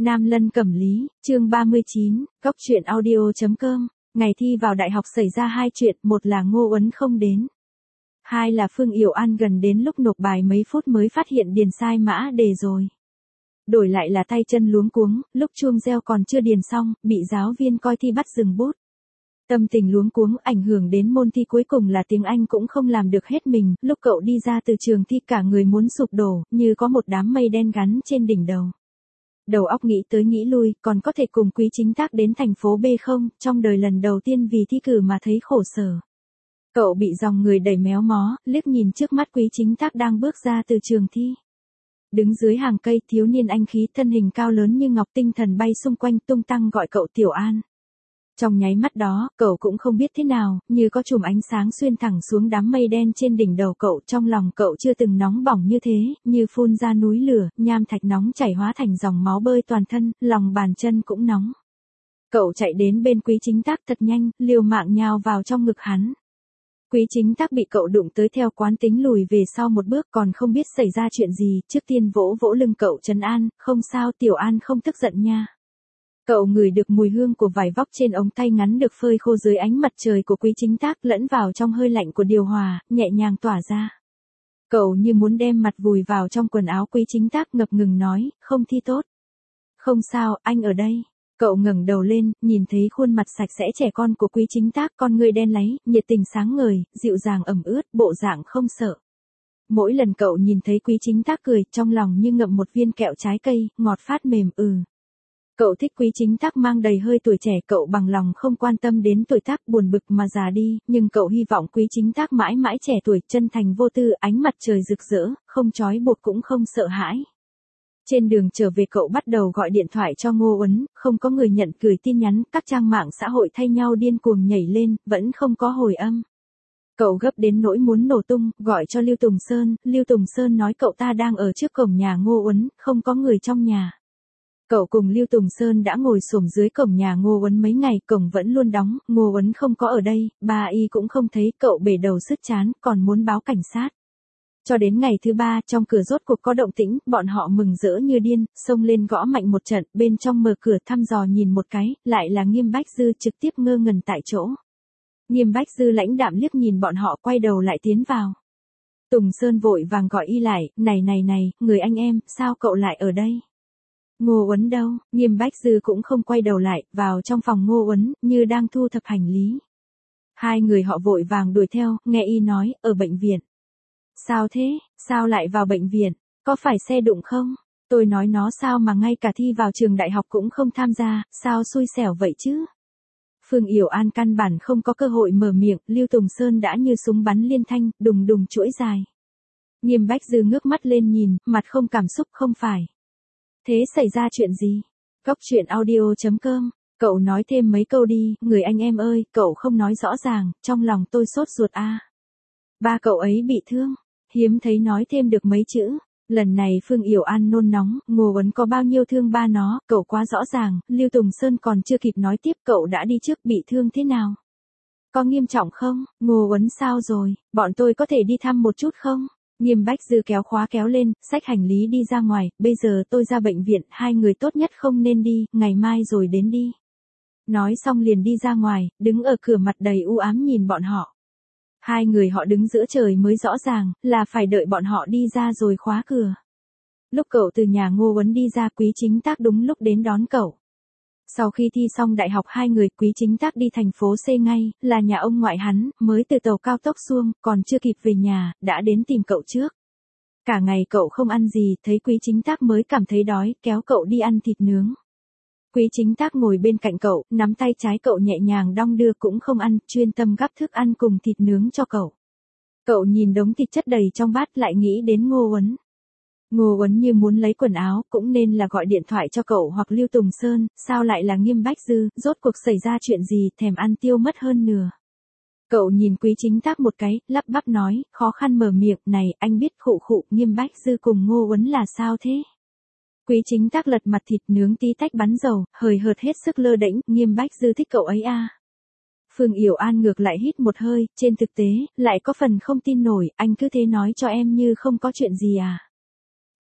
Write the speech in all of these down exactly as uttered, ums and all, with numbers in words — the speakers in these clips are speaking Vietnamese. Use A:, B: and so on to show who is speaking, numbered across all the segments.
A: Nam Lân Cẩm Lý, chương ba mươi chín, Cốc truyện audio.com, ngày thi vào đại học xảy ra hai chuyện, một là Ngô Uấn không đến. Hai là Phương Yểu An gần đến lúc nộp bài mấy phút mới phát hiện điền sai mã đề rồi. Đổi lại là tay chân luống cuống, lúc chuông reo còn chưa điền xong, bị giáo viên coi thi bắt dừng bút. Tâm tình luống cuống ảnh hưởng đến môn thi cuối cùng là tiếng Anh cũng không làm được hết mình, lúc cậu đi ra từ trường thi cả người muốn sụp đổ, như có một đám mây đen gắn trên đỉnh đầu. Đầu óc nghĩ tới nghĩ lui, còn có thể cùng Quý Chính Tác đến thành phố B không, trong đời lần đầu tiên vì thi cử mà thấy khổ sở. Cậu bị dòng người đẩy méo mó, liếc nhìn trước mắt Quý Chính Tác đang bước ra từ trường thi. Đứng dưới hàng cây, thiếu niên anh khí, thân hình cao lớn như ngọc, tinh thần bay xung quanh, tung tăng gọi cậu Tiểu An. Trong nháy mắt đó, cậu cũng không biết thế nào, như có chùm ánh sáng xuyên thẳng xuống đám mây đen trên đỉnh đầu cậu. Trong lòng cậu chưa từng nóng bỏng như thế, như phun ra núi lửa, nham thạch nóng chảy hóa thành dòng máu bơi toàn thân, lòng bàn chân cũng nóng. Cậu chạy đến bên Quý Chính Tác thật nhanh, liều mạng nhào vào trong ngực hắn. Quý Chính Tác bị cậu đụng tới theo quán tính lùi về sau một bước, còn không biết xảy ra chuyện gì, trước tiên vỗ vỗ lưng cậu trấn an, không sao Tiểu An, không tức giận nha. Cậu ngửi được mùi hương của vải vóc trên ống tay ngắn được phơi khô dưới ánh mặt trời của Quý Chính Tác, lẫn vào trong hơi lạnh của điều hòa, nhẹ nhàng tỏa ra. Cậu như muốn đem mặt vùi vào trong quần áo Quý Chính Tác, ngập ngừng nói, không thi tốt. Không sao, anh ở đây. Cậu ngẩng đầu lên, nhìn thấy khuôn mặt sạch sẽ trẻ con của Quý Chính Tác, con người đen láy, nhiệt tình sáng ngời, dịu dàng ẩm ướt, bộ dạng không sợ. Mỗi lần cậu nhìn thấy Quý Chính Tác cười, trong lòng như ngậm một viên kẹo trái cây, ngọt phát mềm. ừ. Cậu thích Quý Chính Tác mang đầy hơi tuổi trẻ, cậu bằng lòng không quan tâm đến tuổi tác buồn bực mà già đi, nhưng cậu hy vọng Quý Chính Tác mãi mãi trẻ tuổi, chân thành vô tư, ánh mặt trời rực rỡ, không trói buộc cũng không sợ hãi. Trên đường trở về cậu bắt đầu gọi điện thoại cho Ngô Uấn, không có người nhận, gửi tin nhắn, các trang mạng xã hội thay nhau điên cuồng nhảy lên, vẫn không có hồi âm. Cậu gấp đến nỗi muốn nổ tung, gọi cho Lưu Tùng Sơn, Lưu Tùng Sơn nói cậu ta đang ở trước cổng nhà Ngô Uấn, không có người trong nhà. Cậu cùng Lưu Tùng Sơn đã ngồi xổm dưới cổng nhà Ngô Uấn mấy ngày, cổng vẫn luôn đóng, Ngô Uấn không có ở đây, ba y cũng không thấy, cậu bể đầu sứt chán, còn muốn báo cảnh sát. Cho đến ngày thứ ba, trong cửa rốt cuộc có động tĩnh, bọn họ mừng rỡ như điên, xông lên gõ mạnh một trận, bên trong mở cửa thăm dò nhìn một cái, lại là Nghiêm Bách Dư, trực tiếp ngơ ngẩn tại chỗ. Nghiêm Bách Dư lãnh đạm liếc nhìn bọn họ, quay đầu lại tiến vào. Tùng Sơn vội vàng gọi y lại, này này này, người anh em, sao cậu lại ở đây? Ngô Uấn đâu? Nghiêm Bách Dư cũng không quay đầu lại, vào trong phòng Ngô Uấn, như đang thu thập hành lý. Hai người họ vội vàng đuổi theo, nghe y nói, ở bệnh viện. Sao thế, sao lại vào bệnh viện, có phải xe đụng không? Tôi nói nó sao mà ngay cả thi vào trường đại học cũng không tham gia, sao xui xẻo vậy chứ? Phương Yểu An căn bản không có cơ hội mở miệng, Lưu Tùng Sơn đã như súng bắn liên thanh, đùng đùng chuỗi dài. Nghiêm Bách Dư ngước mắt lên nhìn, mặt không cảm xúc, không phải. Thế xảy ra chuyện gì? Cốc truyện audio.com, cậu nói thêm mấy câu đi, người anh em ơi, cậu không nói rõ ràng, trong lòng tôi sốt ruột a. À. Ba cậu ấy bị thương, hiếm thấy nói thêm được mấy chữ. Lần này Phương Yểu An nôn nóng, Ngô Uấn có bao nhiêu thương ba nó, cậu quá rõ ràng, Lưu Tùng Sơn còn chưa kịp nói tiếp, cậu đã đi trước, bị thương thế nào? Có nghiêm trọng không? Ngô Uấn sao rồi, bọn tôi có thể đi thăm một chút không? Nghiêm Bách Dư kéo khóa kéo lên, xách hành lý đi ra ngoài, bây giờ tôi ra bệnh viện, hai người tốt nhất không nên đi, ngày mai rồi đến đi. Nói xong liền đi ra ngoài, đứng ở cửa mặt đầy u ám nhìn bọn họ. Hai người họ đứng giữa trời mới rõ ràng, là phải đợi bọn họ đi ra rồi khóa cửa. Lúc cậu từ nhà Ngô Uấn đi ra, Quý Chính Tác đúng lúc đến đón cậu. Sau khi thi xong đại học hai người, Quý Chính Tác đi thành phố C ngay, là nhà ông ngoại hắn, mới từ tàu cao tốc xuông, còn chưa kịp về nhà, đã đến tìm cậu trước. Cả ngày cậu không ăn gì, thấy Quý Chính Tác mới cảm thấy đói, kéo cậu đi ăn thịt nướng. Quý Chính Tác ngồi bên cạnh cậu, nắm tay trái cậu nhẹ nhàng đong đưa, cũng không ăn, chuyên tâm gắp thức ăn cùng thịt nướng cho cậu. Cậu nhìn đống thịt chất đầy trong bát, lại nghĩ đến Ngô Uấn. Ngô Uấn như muốn lấy quần áo, cũng nên là gọi điện thoại cho cậu hoặc Lưu Tùng Sơn, sao lại là Nghiêm Bách Dư, rốt cuộc xảy ra chuyện gì, thèm ăn tiêu mất hơn nửa. Cậu nhìn Quý Chính Tác một cái, lắp bắp nói, khó khăn mở miệng, này, anh biết khụ khụ, Nghiêm Bách Dư cùng Ngô Uấn là sao thế? Quý Chính Tác lật mặt thịt nướng tí tách bắn dầu, hời hợt hết sức lơ đễnh, Nghiêm Bách Dư thích cậu ấy à. Phương Yểu An ngược lại hít một hơi, trên thực tế, lại có phần không tin nổi, anh cứ thế nói cho em như không có chuyện gì à.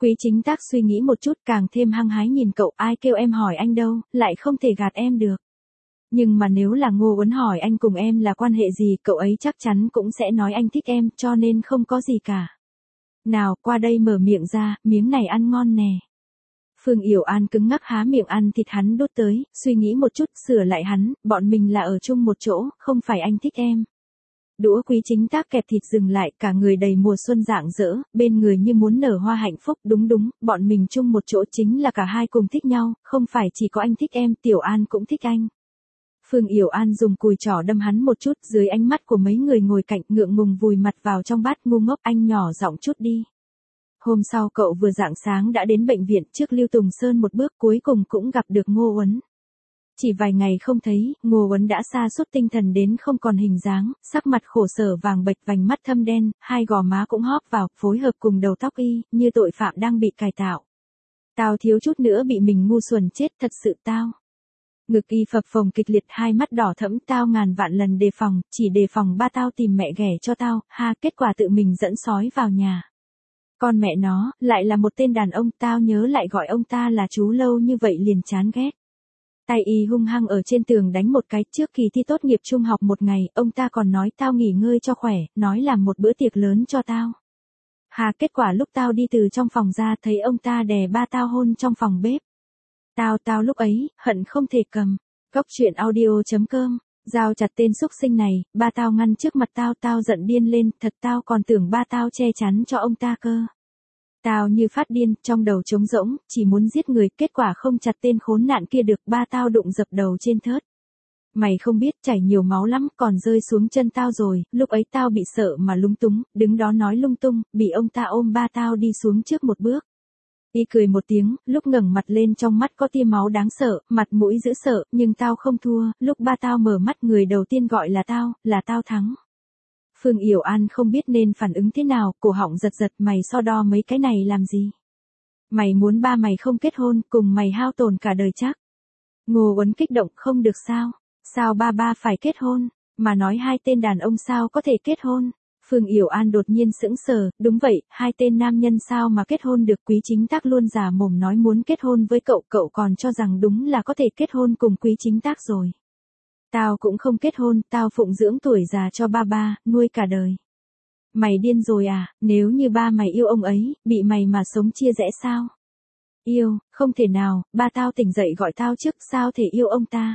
A: Quý Chính Tác suy nghĩ một chút càng thêm hăng hái nhìn cậu, ai kêu em hỏi anh đâu, lại không thể gạt em được. Nhưng mà nếu là Ngô Uấn hỏi anh cùng em là quan hệ gì, cậu ấy chắc chắn cũng sẽ nói anh thích em, cho nên không có gì cả. Nào, qua đây mở miệng ra, miếng này ăn ngon nè. Phương Yểu An cứng ngắc há miệng ăn thịt hắn đút tới, suy nghĩ một chút, sửa lại hắn, bọn mình là ở chung một chỗ, không phải anh thích em. Đũa Quý Chính Tác kẹp thịt dừng lại, cả người đầy mùa xuân rạng rỡ, bên người như muốn nở hoa hạnh phúc, đúng đúng, bọn mình chung một chỗ chính là cả hai cùng thích nhau, không phải chỉ có anh thích em, Tiểu An cũng thích anh. Phương Yểu An dùng cùi trỏ đâm hắn một chút, dưới ánh mắt của mấy người ngồi cạnh, ngượng ngùng vùi mặt vào trong bát, ngu ngốc, anh nhỏ giọng chút đi. Hôm sau cậu vừa rạng sáng đã đến bệnh viện, trước Lưu Tùng Sơn một bước, cuối cùng cũng gặp được Ngô Uấn. Chỉ vài ngày không thấy, Ngô Uấn đã sa sút tinh thần đến không còn hình dáng, sắc mặt khổ sở vàng bệch, vành mắt thâm đen, hai gò má cũng hóp vào, phối hợp cùng đầu tóc y, như tội phạm đang bị cải tạo. Tao thiếu chút nữa bị mình ngu xuẩn chết, thật sự tao. Ngực y phập phồng kịch liệt, hai mắt đỏ thẫm, tao ngàn vạn lần đề phòng, chỉ đề phòng ba tao tìm mẹ ghẻ cho tao, ha, kết quả tự mình dẫn sói vào nhà. Con mẹ nó, lại là một tên đàn ông, tao nhớ lại gọi ông ta là chú lâu như vậy liền chán ghét. Tay y hung hăng ở trên tường đánh một cái, trước kỳ thi tốt nghiệp trung học một ngày, ông ta còn nói tao nghỉ ngơi cho khỏe, nói làm một bữa tiệc lớn cho tao. Hà, kết quả lúc tao đi từ trong phòng ra thấy ông ta đè ba tao hôn trong phòng bếp. Tao tao lúc ấy, hận không thể cầm. Góc truyện audio chấm com, giao chặt tên xúc sinh này, ba tao ngăn trước mặt tao, tao giận điên lên, thật tao còn tưởng ba tao che chắn cho ông ta cơ. Tao như phát điên, trong đầu trống rỗng, chỉ muốn giết người, kết quả không chặt tên khốn nạn kia được, ba tao đụng dập đầu trên thớt. Mày không biết chảy nhiều máu lắm, còn rơi xuống chân tao rồi, lúc ấy tao bị sợ mà lung túng, đứng đó nói lung tung, bị ông ta ôm ba tao đi xuống trước một bước. Y cười một tiếng, lúc ngẩng mặt lên trong mắt có tia máu đáng sợ, mặt mũi dữ sợ, nhưng tao không thua, lúc ba tao mở mắt người đầu tiên gọi là tao, là tao thắng. Phương Yểu An không biết nên phản ứng thế nào, cổ họng giật giật, mày so đo mấy cái này làm gì? Mày muốn ba mày không kết hôn, cùng mày hao tổn cả đời chắc. Ngô Uấn kích động, không được sao? Sao ba ba phải kết hôn? Mà nói hai tên đàn ông sao có thể kết hôn? Phương Yểu An đột nhiên sững sờ, đúng vậy, hai tên nam nhân sao mà kết hôn được. Quý Chính Tác luôn giả mồm nói muốn kết hôn với cậu, cậu còn cho rằng đúng là có thể kết hôn cùng Quý Chính Tác rồi. Tao cũng không kết hôn, tao phụng dưỡng tuổi già cho ba ba, nuôi cả đời. Mày điên rồi à, nếu như ba mày yêu ông ấy, bị mày mà sống chia rẽ sao? Yêu, không thể nào, ba tao tỉnh dậy gọi tao trước, sao thể yêu ông ta?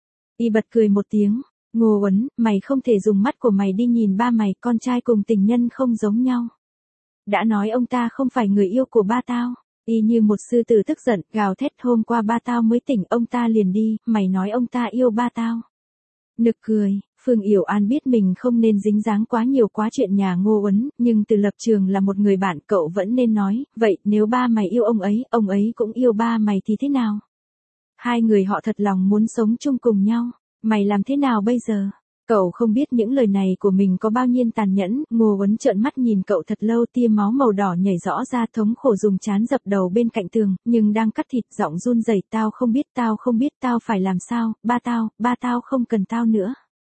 A: Y bật cười một tiếng. Ngô Uấn, mày không thể dùng mắt của mày đi nhìn ba mày, con trai cùng tình nhân không giống nhau. Đã nói ông ta không phải người yêu của ba tao. Y như một sư tử tức giận, gào thét, hôm qua ba tao mới tỉnh, ông ta liền đi, mày nói ông ta yêu ba tao. Nực cười, Phương Yểu An biết mình không nên dính dáng quá nhiều quá chuyện nhà Ngô Uấn, nhưng từ lập trường là một người bạn cậu vẫn nên nói, vậy nếu ba mày yêu ông ấy, ông ấy cũng yêu ba mày thì thế nào? Hai người họ thật lòng muốn sống chung cùng nhau. Mày làm thế nào bây giờ? Cậu không biết những lời này của mình có bao nhiêu tàn nhẫn. Ngô Uấn trợn mắt nhìn cậu thật lâu, tia máu màu đỏ nhảy rõ ra, thống khổ dùng trán dập đầu bên cạnh tường, nhưng đang cắt thịt, giọng run rẩy, tao không biết, tao không biết, tao phải làm sao, ba tao, ba tao không cần tao nữa.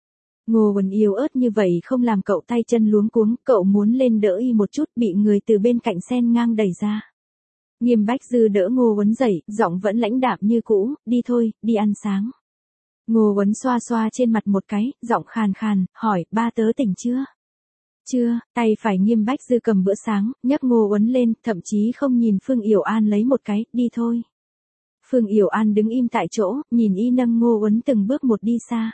A: Ngô Uấn yếu ớt như vậy không làm cậu tay chân luống cuống, cậu muốn lên đỡ y một chút, bị người từ bên cạnh sen ngang đẩy ra. Nghiêm Bách Dư đỡ Ngô Uấn dậy, giọng vẫn lãnh đạm như cũ, đi thôi, đi ăn sáng. Ngô Uấn xoa xoa trên mặt một cái, giọng khàn khàn, hỏi, ba tớ tỉnh chưa? Chưa, tay phải Nghiêm Bách Dư cầm bữa sáng, nhấc Ngô Uấn lên, thậm chí không nhìn Phương Yểu An lấy một cái, đi thôi. Phương Yểu An đứng im tại chỗ, nhìn y nâng Ngô Uấn từng bước một đi xa.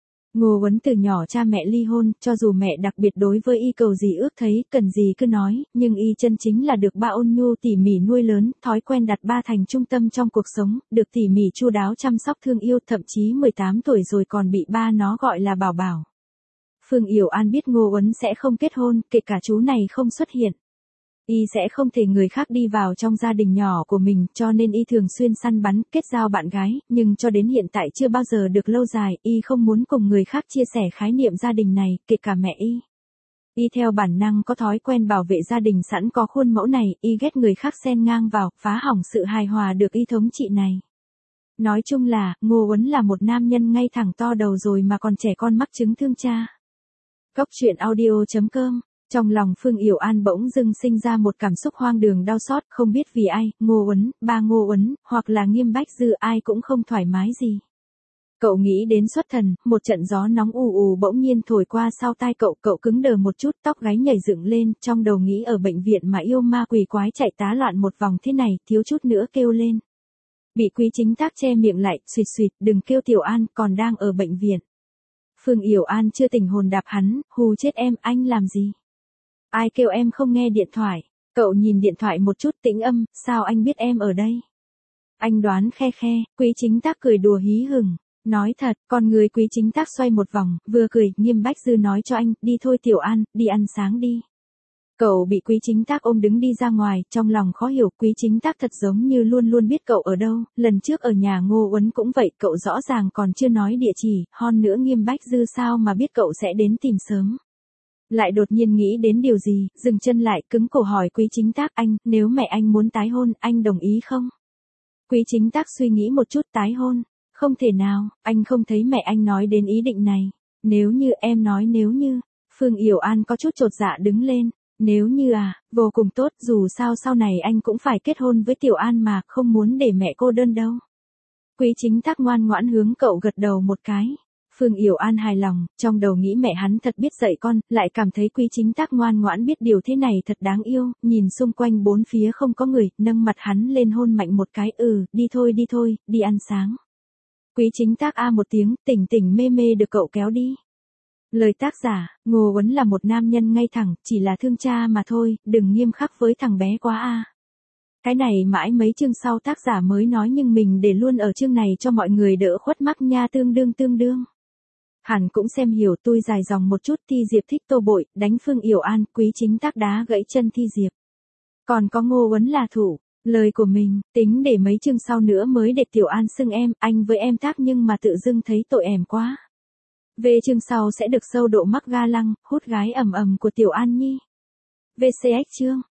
A: Ngô Uấn từ nhỏ cha mẹ ly hôn, cho dù mẹ đặc biệt đối với y cầu gì ước thấy, cần gì cứ nói, nhưng y chân chính là được ba ôn nhu tỉ mỉ nuôi lớn, thói quen đặt ba thành trung tâm trong cuộc sống, được tỉ mỉ chu đáo chăm sóc thương yêu, thậm chí mười tám tuổi rồi còn bị ba nó gọi là bảo bảo. Phương Yểu An biết Ngô Uấn sẽ không kết hôn, kể cả chú này không xuất hiện. Y sẽ không thể người khác đi vào trong gia đình nhỏ của mình, cho nên y thường xuyên săn bắn, kết giao bạn gái, nhưng cho đến hiện tại chưa bao giờ được lâu dài, y không muốn cùng người khác chia sẻ khái niệm gia đình này, kể cả mẹ y. Y theo bản năng có thói quen bảo vệ gia đình sẵn có khuôn mẫu này, y ghét người khác xen ngang vào, phá hỏng sự hài hòa được y thống trị này. Nói chung là, Ngô Uấn là một nam nhân ngay thẳng to đầu rồi mà còn trẻ con mắc chứng thương cha. Góc truyện audio chấm com Trong lòng Phương Yểu An bỗng dưng sinh ra một cảm xúc hoang đường đau xót, không biết vì ai, Ngô Uấn, ba Ngô Uấn, hoặc là Nghiêm Bách Dư, ai cũng không thoải mái gì. Cậu nghĩ đến xuất thần, một trận gió nóng ù ù bỗng nhiên thổi qua sau tai cậu, cậu cứng đờ một chút, tóc gáy nhảy dựng lên, trong đầu nghĩ ở bệnh viện mà yêu ma quỷ quái chạy tá loạn một vòng thế này, thiếu chút nữa kêu lên. Bị Quý Chính Tác che miệng lại, suýt suýt, đừng kêu Tiểu An, còn đang ở bệnh viện. Phương Yểu An chưa tỉnh hồn đạp hắn, hù chết em, anh làm gì? Ai kêu em không nghe điện thoại? Cậu nhìn điện thoại một chút tĩnh âm, sao anh biết em ở đây? Anh đoán khe khe, Quý Chính Tác cười đùa hí hửng. Nói thật, con người Quý Chính Tác xoay một vòng, vừa cười, Nghiêm Bách Dư nói cho anh, đi thôi Tiểu An, đi ăn sáng đi. Cậu bị Quý Chính Tác ôm đứng đi ra ngoài, trong lòng khó hiểu, Quý Chính Tác thật giống như luôn luôn biết cậu ở đâu, lần trước ở nhà Ngô Uấn cũng vậy, cậu rõ ràng còn chưa nói địa chỉ, hon nữa Nghiêm Bách Dư sao mà biết cậu sẽ đến tìm sớm. Lại đột nhiên nghĩ đến điều gì, dừng chân lại, cứng cổ hỏi Quý Chính Tác, anh, nếu mẹ anh muốn tái hôn, anh đồng ý không? Quý Chính Tác suy nghĩ một chút, tái hôn. Không thể nào, anh không thấy mẹ anh nói đến ý định này. Nếu như em nói nếu như, Phương Yểu An có chút chột dạ đứng lên. Nếu như à, vô cùng tốt, dù sao sau này anh cũng phải kết hôn với Tiểu An mà, không muốn để mẹ cô đơn đâu. Quý Chính Tác ngoan ngoãn hướng cậu gật đầu một cái. Phương Yểu An hài lòng, trong đầu nghĩ mẹ hắn thật biết dạy con, lại cảm thấy Quý Chính Tác ngoan ngoãn biết điều thế này thật đáng yêu, nhìn xung quanh bốn phía không có người, nâng mặt hắn lên hôn mạnh một cái, ừ, đi thôi đi thôi, đi ăn sáng. Quý Chính Tác a một tiếng, tỉnh tỉnh mê mê được cậu kéo đi. Lời tác giả, Ngô Uấn là một nam nhân ngay thẳng, chỉ là thương cha mà thôi, đừng nghiêm khắc với thằng bé quá a. Cái này mãi mấy chương sau tác giả mới nói nhưng mình để luôn ở chương này cho mọi người đỡ khuất mắt nha, tương đương tương đương. Hẳn cũng xem hiểu, tôi dài dòng một chút, Thi Diệp thích Tô Bội, đánh Phương Yểu An, Quý Chính Tác đá gãy chân Thi Diệp. Còn có Ngô Uấn là thủ. Lời của mình, tính để mấy chương sau nữa mới để Tiểu An xưng em, anh với em tác nhưng mà tự dưng thấy tội em quá. Về chương sau sẽ được sâu độ mắc ga lăng, hút gái ầm ầm của Tiểu An Nhi. vê xê ích chương.